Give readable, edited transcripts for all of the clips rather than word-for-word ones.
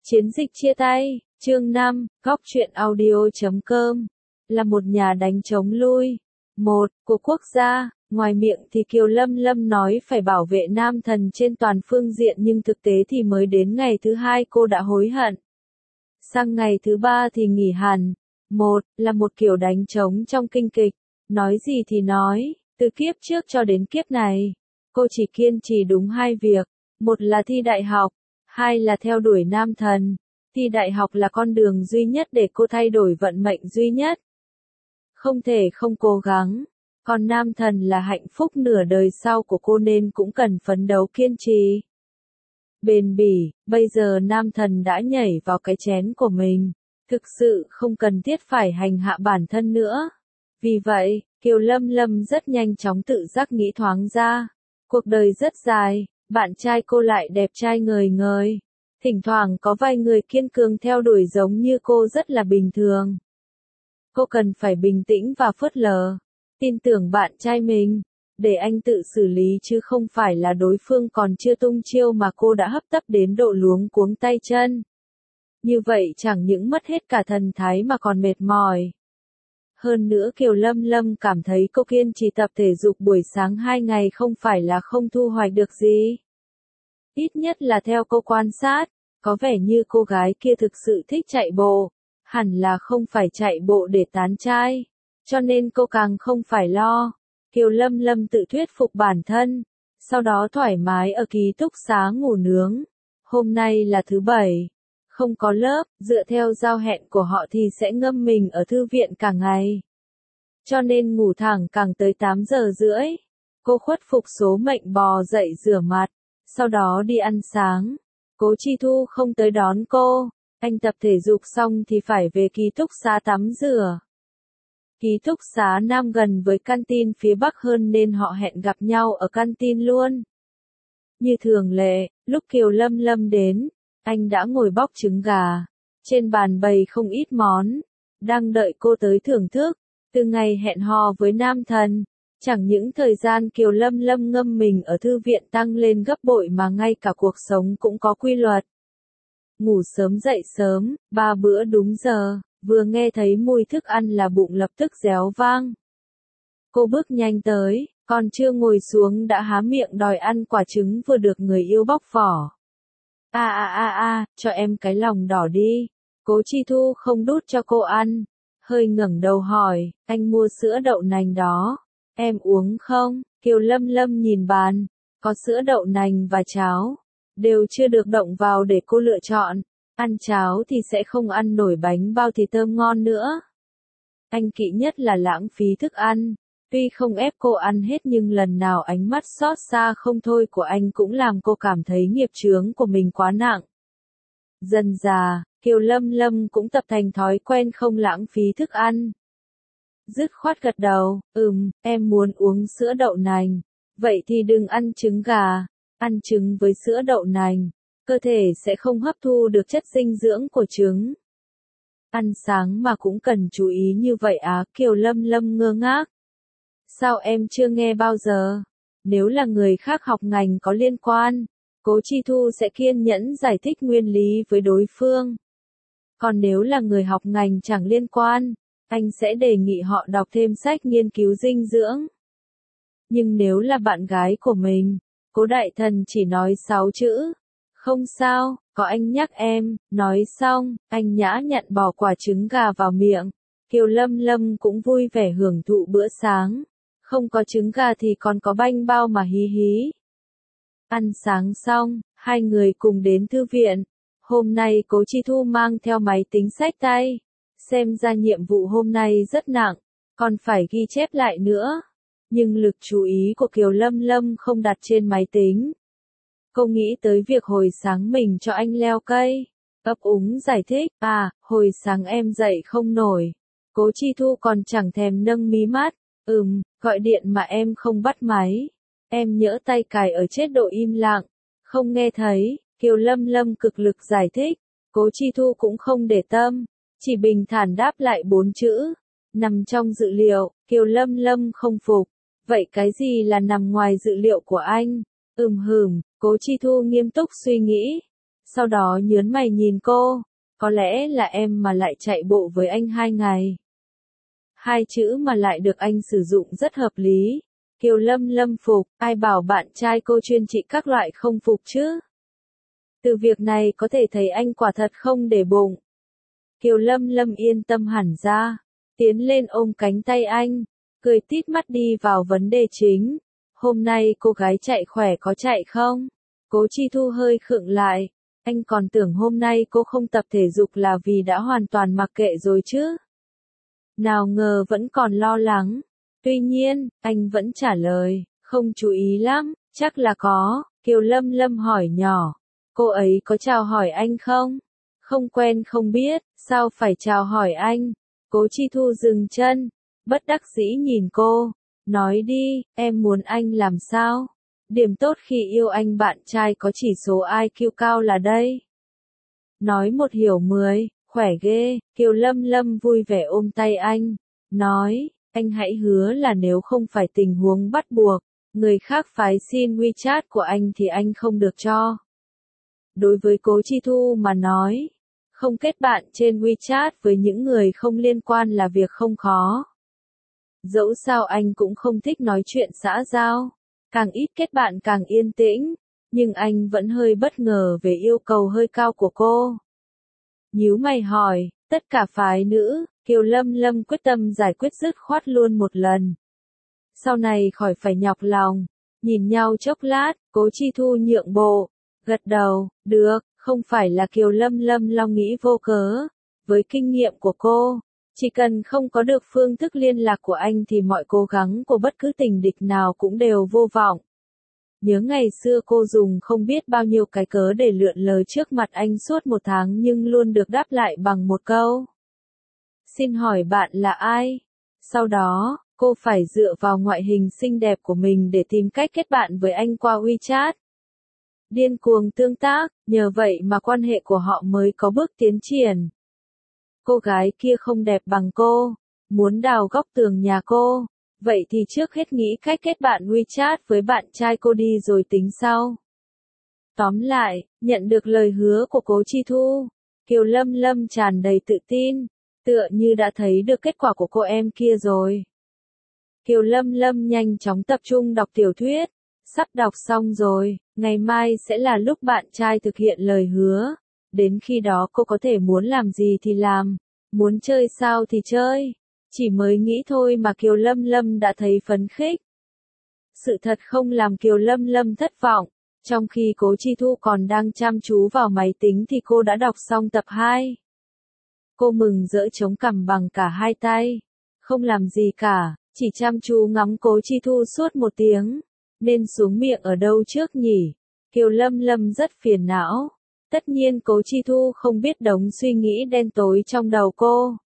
Chiến dịch chia tay, chương 5, góc truyện audio.com, là một nhà đánh chống lui. Một, của quốc gia, ngoài miệng thì Kiều Lâm Lâm nói phải bảo vệ nam thần trên toàn phương diện nhưng thực tế thì mới đến ngày thứ hai cô đã hối hận. Sang ngày thứ ba thì nghỉ hẳn. Một, là một kiểu đánh trống trong kinh kịch, nói gì thì nói, từ kiếp trước cho đến kiếp này, cô chỉ kiên trì đúng hai việc, một là thi đại học, hai là theo đuổi nam thần. Thi đại học là con đường duy nhất để cô thay đổi vận mệnh duy nhất. Không thể không cố gắng, còn nam thần là hạnh phúc nửa đời sau của cô nên cũng cần phấn đấu kiên trì. Bền bỉ, bây giờ nam thần đã nhảy vào cái chén của mình, thực sự không cần thiết phải hành hạ bản thân nữa. Vì vậy, Kiều Lâm Lâm rất nhanh chóng tự giác nghĩ thoáng ra. Cuộc đời rất dài, bạn trai cô lại đẹp trai ngời ngời. Thỉnh thoảng có vài người kiên cường theo đuổi giống như cô rất là bình thường. Cô cần phải bình tĩnh và phớt lờ, tin tưởng bạn trai mình, để anh tự xử lý chứ không phải là đối phương còn chưa tung chiêu mà cô đã hấp tấp đến độ luống cuống tay chân. Như vậy chẳng những mất hết cả thần thái mà còn mệt mỏi. Hơn nữa Kiều Lâm Lâm cảm thấy cô kiên trì tập thể dục buổi sáng 2 ngày không phải là không thu hoạch được gì. Ít nhất là theo cô quan sát, có vẻ như cô gái kia thực sự thích chạy bộ, hẳn là không phải chạy bộ để tán trai, cho nên cô càng không phải lo. Kiều Lâm Lâm tự thuyết phục bản thân, sau đó thoải mái ở ký túc xá ngủ nướng. Hôm nay là thứ Bảy, không có lớp, dựa theo giao hẹn của họ thì sẽ ngâm mình ở thư viện cả ngày. Cho nên ngủ thẳng càng tới 8 giờ rưỡi. Cô khuất phục số mệnh bò dậy rửa mặt, sau đó đi ăn sáng. Cố Chi Thu không tới đón cô, anh tập thể dục xong thì phải về ký túc xá tắm rửa. Ký túc xá Nam gần với canteen phía Bắc hơn nên họ hẹn gặp nhau ở canteen luôn. Như thường lệ, lúc Kiều Lâm Lâm đến, anh đã ngồi bóc trứng gà. Trên bàn bày không ít món, đang đợi cô tới thưởng thức. Từ ngày hẹn hò với nam thần, chẳng những thời gian Kiều Lâm Lâm ngâm mình ở thư viện tăng lên gấp bội mà ngay cả cuộc sống cũng có quy luật. Ngủ sớm dậy sớm, 3 bữa đúng giờ, vừa nghe thấy mùi thức ăn là bụng lập tức réo vang. Cô bước nhanh tới, còn chưa ngồi xuống đã há miệng đòi ăn quả trứng vừa được người yêu bóc vỏ. Cho em cái lòng đỏ đi. Cố Chi Thu không đút cho cô ăn, hơi ngẩng đầu hỏi, anh mua sữa đậu nành đó, em uống không? Kiều Lâm Lâm nhìn bàn, có sữa đậu nành và cháo, đều chưa được động vào để cô lựa chọn. Ăn cháo thì sẽ không ăn nổi bánh bao thì thơm ngon nữa. Anh kỵ nhất là lãng phí thức ăn. Tuy không ép cô ăn hết nhưng lần nào ánh mắt xót xa không thôi của anh cũng làm cô cảm thấy nghiệp chướng của mình quá nặng. Dần dà, Kiều Lâm Lâm cũng tập thành thói quen không lãng phí thức ăn. Dứt khoát gật đầu, em muốn uống sữa đậu nành. Vậy thì đừng ăn trứng gà. Ăn trứng với sữa đậu nành, cơ thể sẽ không hấp thu được chất dinh dưỡng của trứng. Ăn sáng mà cũng cần chú ý như vậy á? Kiều Lâm Lâm ngơ ngác. Sao em chưa nghe bao giờ? Nếu là người khác học ngành có liên quan, Cố Chi Thu sẽ kiên nhẫn giải thích nguyên lý với đối phương. Còn nếu là người học ngành chẳng liên quan, anh sẽ đề nghị họ đọc thêm sách nghiên cứu dinh dưỡng. Nhưng nếu là bạn gái của mình, Cố đại thần chỉ nói 6 chữ. Không sao, có anh nhắc em. Nói xong, anh nhã nhặn bỏ quả trứng gà vào miệng. Kiều Lâm Lâm cũng vui vẻ hưởng thụ bữa sáng. Không có trứng gà thì còn có bánh bao mà hí hí. Ăn sáng xong, hai người cùng đến thư viện. Hôm nay Cố Chi Thu mang theo máy tính xách tay. Xem ra nhiệm vụ hôm nay rất nặng, còn phải ghi chép lại nữa. Nhưng lực chú ý của Kiều Lâm Lâm không đặt trên máy tính. Cô nghĩ tới việc hồi sáng mình cho anh leo cây. Ấp úng giải thích, hồi sáng em dậy không nổi. Cố Chi Thu còn chẳng thèm nâng mí mắt. Gọi điện mà em không bắt máy. Em nhỡ tay cài ở chế độ im lặng, không nghe thấy. Kiều Lâm Lâm cực lực giải thích. Cố Chi Thu cũng không để tâm, chỉ bình thản đáp lại 4 chữ. Nằm trong dự liệu. Kiều Lâm Lâm không phục. Vậy cái gì là nằm ngoài dự liệu của anh? Cố Chi Thu nghiêm túc suy nghĩ. Sau đó nhớn mày nhìn cô, có lẽ là em mà lại chạy bộ với anh 2 ngày. Hai chữ mà lại được anh sử dụng rất hợp lý. Kiều Lâm Lâm phục, ai bảo bạn trai cô chuyên trị các loại không phục chứ? Từ việc này có thể thấy anh quả thật không để bụng. Kiều Lâm Lâm yên tâm hẳn ra, tiến lên ôm cánh tay anh, cười tít mắt đi vào vấn đề chính. Hôm nay cô gái chạy khỏe có chạy không? Cố Chi Thu hơi khựng lại, anh còn tưởng hôm nay cô không tập thể dục là vì đã hoàn toàn mặc kệ rồi chứ. Nào ngờ vẫn còn lo lắng. Tuy nhiên, anh vẫn trả lời, không chú ý lắm, chắc là có. Kiều Lâm Lâm hỏi nhỏ, cô ấy có chào hỏi anh không? Không quen không biết, sao phải chào hỏi anh? Cố Chi Thu dừng chân, bất đắc dĩ nhìn cô, nói đi, em muốn anh làm sao? Điểm tốt khi yêu anh bạn trai có chỉ số IQ cao là đây. Nói một hiểu 10, khỏe ghê. Kiều Lâm Lâm vui vẻ ôm tay anh, nói, anh hãy hứa là nếu không phải tình huống bắt buộc, người khác phái xin WeChat của anh thì anh không được cho. Đối với Cố Chi Thu mà nói, không kết bạn trên WeChat với những người không liên quan là việc không khó. Dẫu sao anh cũng không thích nói chuyện xã giao, càng ít kết bạn càng yên tĩnh, nhưng anh vẫn hơi bất ngờ về yêu cầu hơi cao của cô. Nhíu mày hỏi, tất cả phái nữ, Kiều Lâm Lâm quyết tâm giải quyết dứt khoát luôn một lần. Sau này khỏi phải nhọc lòng, nhìn nhau chốc lát, Cố Chi Thu nhượng bộ, gật đầu, được, không phải là Kiều Lâm Lâm lo nghĩ vô cớ. Với kinh nghiệm của cô, chỉ cần không có được phương thức liên lạc của anh thì mọi cố gắng của bất cứ tình địch nào cũng đều vô vọng. Nhớ ngày xưa cô dùng không biết bao nhiêu cái cớ để lượn lờ trước mặt anh suốt 1 tháng nhưng luôn được đáp lại bằng một câu. Xin hỏi bạn là ai? Sau đó, cô phải dựa vào ngoại hình xinh đẹp của mình để tìm cách kết bạn với anh qua WeChat. Điên cuồng tương tác, nhờ vậy mà quan hệ của họ mới có bước tiến triển. Cô gái kia không đẹp bằng cô, muốn đào góc tường nhà cô, vậy thì trước hết nghĩ cách kết bạn WeChat với bạn trai cô đi rồi tính sau. Tóm lại, nhận được lời hứa của Cố Chi Thu, Kiều Lâm Lâm tràn đầy tự tin, tựa như đã thấy được kết quả của cô em kia rồi. Kiều Lâm Lâm nhanh chóng tập trung đọc tiểu thuyết, sắp đọc xong rồi, ngày mai sẽ là lúc bạn trai thực hiện lời hứa, đến khi đó cô có thể muốn làm gì thì làm, muốn chơi sao thì chơi. Chỉ mới nghĩ thôi mà Kiều Lâm Lâm đã thấy phấn khích. Sự thật không làm Kiều Lâm Lâm thất vọng, trong khi Cố Chi Thu còn đang chăm chú vào máy tính thì cô đã đọc xong tập 2. Cô mừng rỡ chống cằm bằng cả hai tay, không làm gì cả, chỉ chăm chú ngắm Cố Chi Thu suốt 1 tiếng, nên xuống miệng ở đâu trước nhỉ? Kiều Lâm Lâm rất phiền não, tất nhiên Cố Chi Thu không biết đống suy nghĩ đen tối trong đầu cô.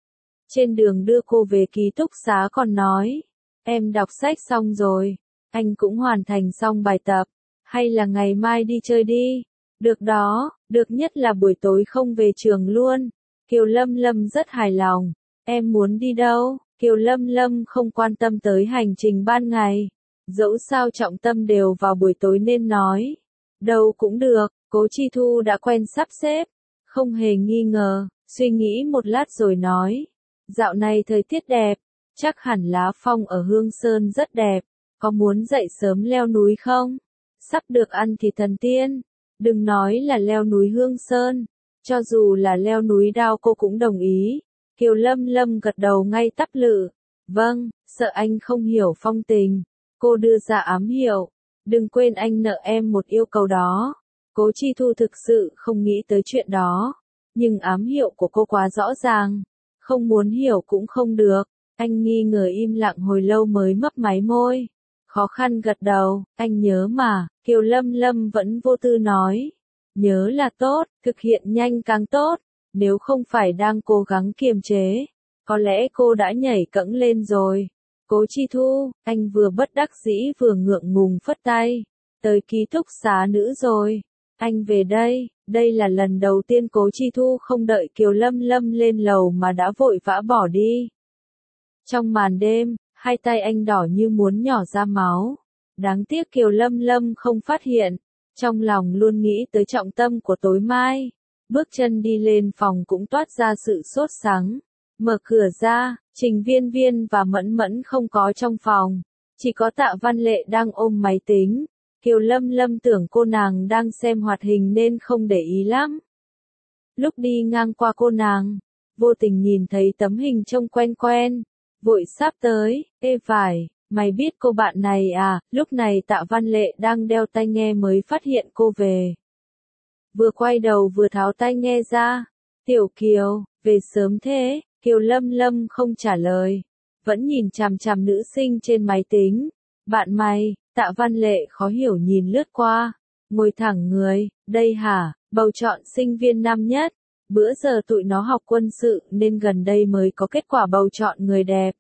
Trên đường đưa cô về ký túc xá còn nói, em đọc sách xong rồi, anh cũng hoàn thành xong bài tập, hay là ngày mai đi chơi đi, được đó, được nhất là buổi tối không về trường luôn. Kiều Lâm Lâm rất hài lòng, em muốn đi đâu? Kiều Lâm Lâm không quan tâm tới hành trình ban ngày, dẫu sao trọng tâm đều vào buổi tối nên nói, đâu cũng được. Cố Chi Thu đã quen sắp xếp, không hề nghi ngờ, suy nghĩ một lát rồi nói. Dạo này thời tiết đẹp, chắc hẳn lá phong ở Hương Sơn rất đẹp, có muốn dậy sớm leo núi không? Sắp được ăn thì thần tiên, đừng nói là leo núi Hương Sơn, cho dù là leo núi Đao cô cũng đồng ý. Kiều Lâm Lâm gật đầu ngay tắp lự, vâng, sợ anh không hiểu phong tình, cô đưa ra ám hiệu, đừng quên anh nợ em một yêu cầu đó. Cố Chi Thu thực sự không nghĩ tới chuyện đó, nhưng ám hiệu của cô quá rõ ràng. Không muốn hiểu cũng không được, anh nghi ngờ im lặng hồi lâu mới mấp máy môi. Khó khăn gật đầu, anh nhớ mà, Kiều Lâm Lâm vẫn vô tư nói. Nhớ là tốt, thực hiện nhanh càng tốt, nếu không phải đang cố gắng kiềm chế, có lẽ cô đã nhảy cẫng lên rồi. Cố Chi Thu, anh vừa bất đắc dĩ vừa ngượng ngùng phất tay, tới ký túc xá nữ rồi. Anh về đây, đây là lần đầu tiên Cố Chi Thu không đợi Kiều Lâm Lâm lên lầu mà đã vội vã bỏ đi. Trong màn đêm, hai tay anh đỏ như muốn nhỏ ra máu. Đáng tiếc Kiều Lâm Lâm không phát hiện. Trong lòng luôn nghĩ tới trọng tâm của tối mai. Bước chân đi lên phòng cũng toát ra sự sốt sắng. Mở cửa ra, Trình Viên Viên và Mẫn Mẫn không có trong phòng. Chỉ có Tạ Văn Lệ đang ôm máy tính. Kiều Lâm Lâm tưởng cô nàng đang xem hoạt hình nên không để ý lắm. Lúc đi ngang qua cô nàng, vô tình nhìn thấy tấm hình trông quen quen. Vội sáp tới, ê vải, mày biết cô bạn này à? Lúc này Tạ Văn Lệ đang đeo tai nghe mới phát hiện cô về. Vừa quay đầu vừa tháo tai nghe ra. Tiểu Kiều, về sớm thế. Kiều Lâm Lâm không trả lời, vẫn nhìn chằm chằm nữ sinh trên máy tính. Bạn mày, Tạ Văn Lệ khó hiểu nhìn lướt qua, ngồi thẳng người, đây hả, bầu chọn sinh viên năm nhất. Bữa giờ tụi nó học quân sự nên gần đây mới có kết quả bầu chọn người đẹp.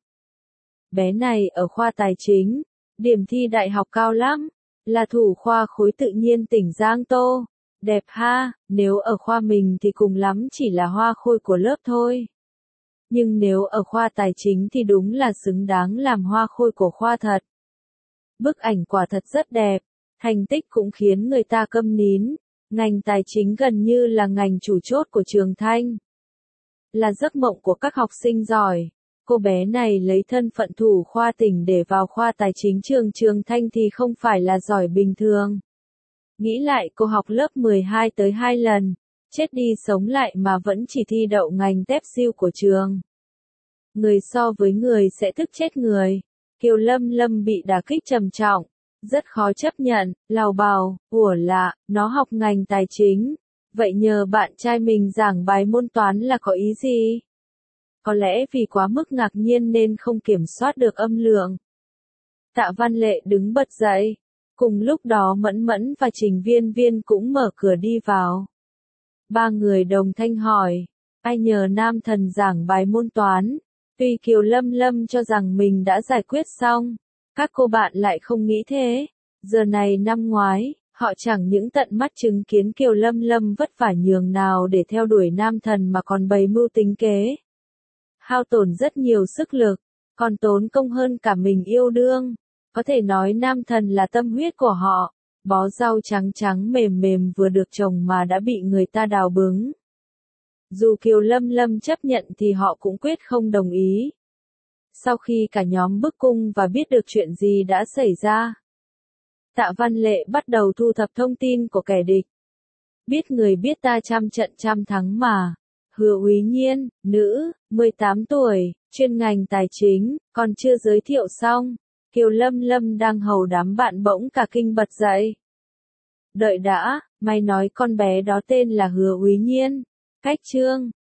Bé này ở khoa tài chính, điểm thi đại học cao lắm, là thủ khoa khối tự nhiên tỉnh Giang Tô. Đẹp ha, nếu ở khoa mình thì cùng lắm chỉ là hoa khôi của lớp thôi. Nhưng nếu ở khoa tài chính thì đúng là xứng đáng làm hoa khôi của khoa thật. Bức ảnh quả thật rất đẹp, thành tích cũng khiến người ta câm nín. Ngành tài chính gần như là ngành chủ chốt của trường Thanh. Là giấc mộng của các học sinh giỏi. Cô bé này lấy thân phận thủ khoa tỉnh để vào khoa tài chính trường Thanh thì không phải là giỏi bình thường. Nghĩ lại cô học lớp 12 tới 2 lần, chết đi sống lại mà vẫn chỉ thi đậu ngành tép siêu của trường. Người so với người sẽ tức chết người. Kiều Lâm Lâm bị đả kích trầm trọng, rất khó chấp nhận, lào bào, ủa lạ, nó học ngành tài chính. Vậy nhờ bạn trai mình giảng bài môn toán là có ý gì? Có lẽ vì quá mức ngạc nhiên nên không kiểm soát được âm lượng. Tạ Văn Lệ đứng bật dậy. Cùng lúc đó Mẫn Mẫn và Trình Viên Viên cũng mở cửa đi vào. Ba người đồng thanh hỏi, ai nhờ nam thần giảng bài môn toán? Tuy Kiều Lâm Lâm cho rằng mình đã giải quyết xong, các cô bạn lại không nghĩ thế. Giờ này năm ngoái, họ chẳng những tận mắt chứng kiến Kiều Lâm Lâm vất vả nhường nào để theo đuổi nam thần mà còn bày mưu tính kế. Hao tổn rất nhiều sức lực, còn tốn công hơn cả mình yêu đương. Có thể nói nam thần là tâm huyết của họ, bó rau trắng trắng mềm mềm vừa được trồng mà đã bị người ta đào bứng. Dù Kiều Lâm Lâm chấp nhận thì họ cũng quyết không đồng ý. Sau khi cả nhóm bức cung và biết được chuyện gì đã xảy ra, Tạ Văn Lệ bắt đầu thu thập thông tin của kẻ địch. Biết người biết ta trăm trận trăm thắng mà. Hứa Úy Nhiên, nữ, 18 tuổi, chuyên ngành tài chính, còn chưa giới thiệu xong. Kiều Lâm Lâm đang hầu đám bạn bỗng cả kinh bật dậy. Đợi đã, mày nói con bé đó tên là Hứa Úy Nhiên. Cách chương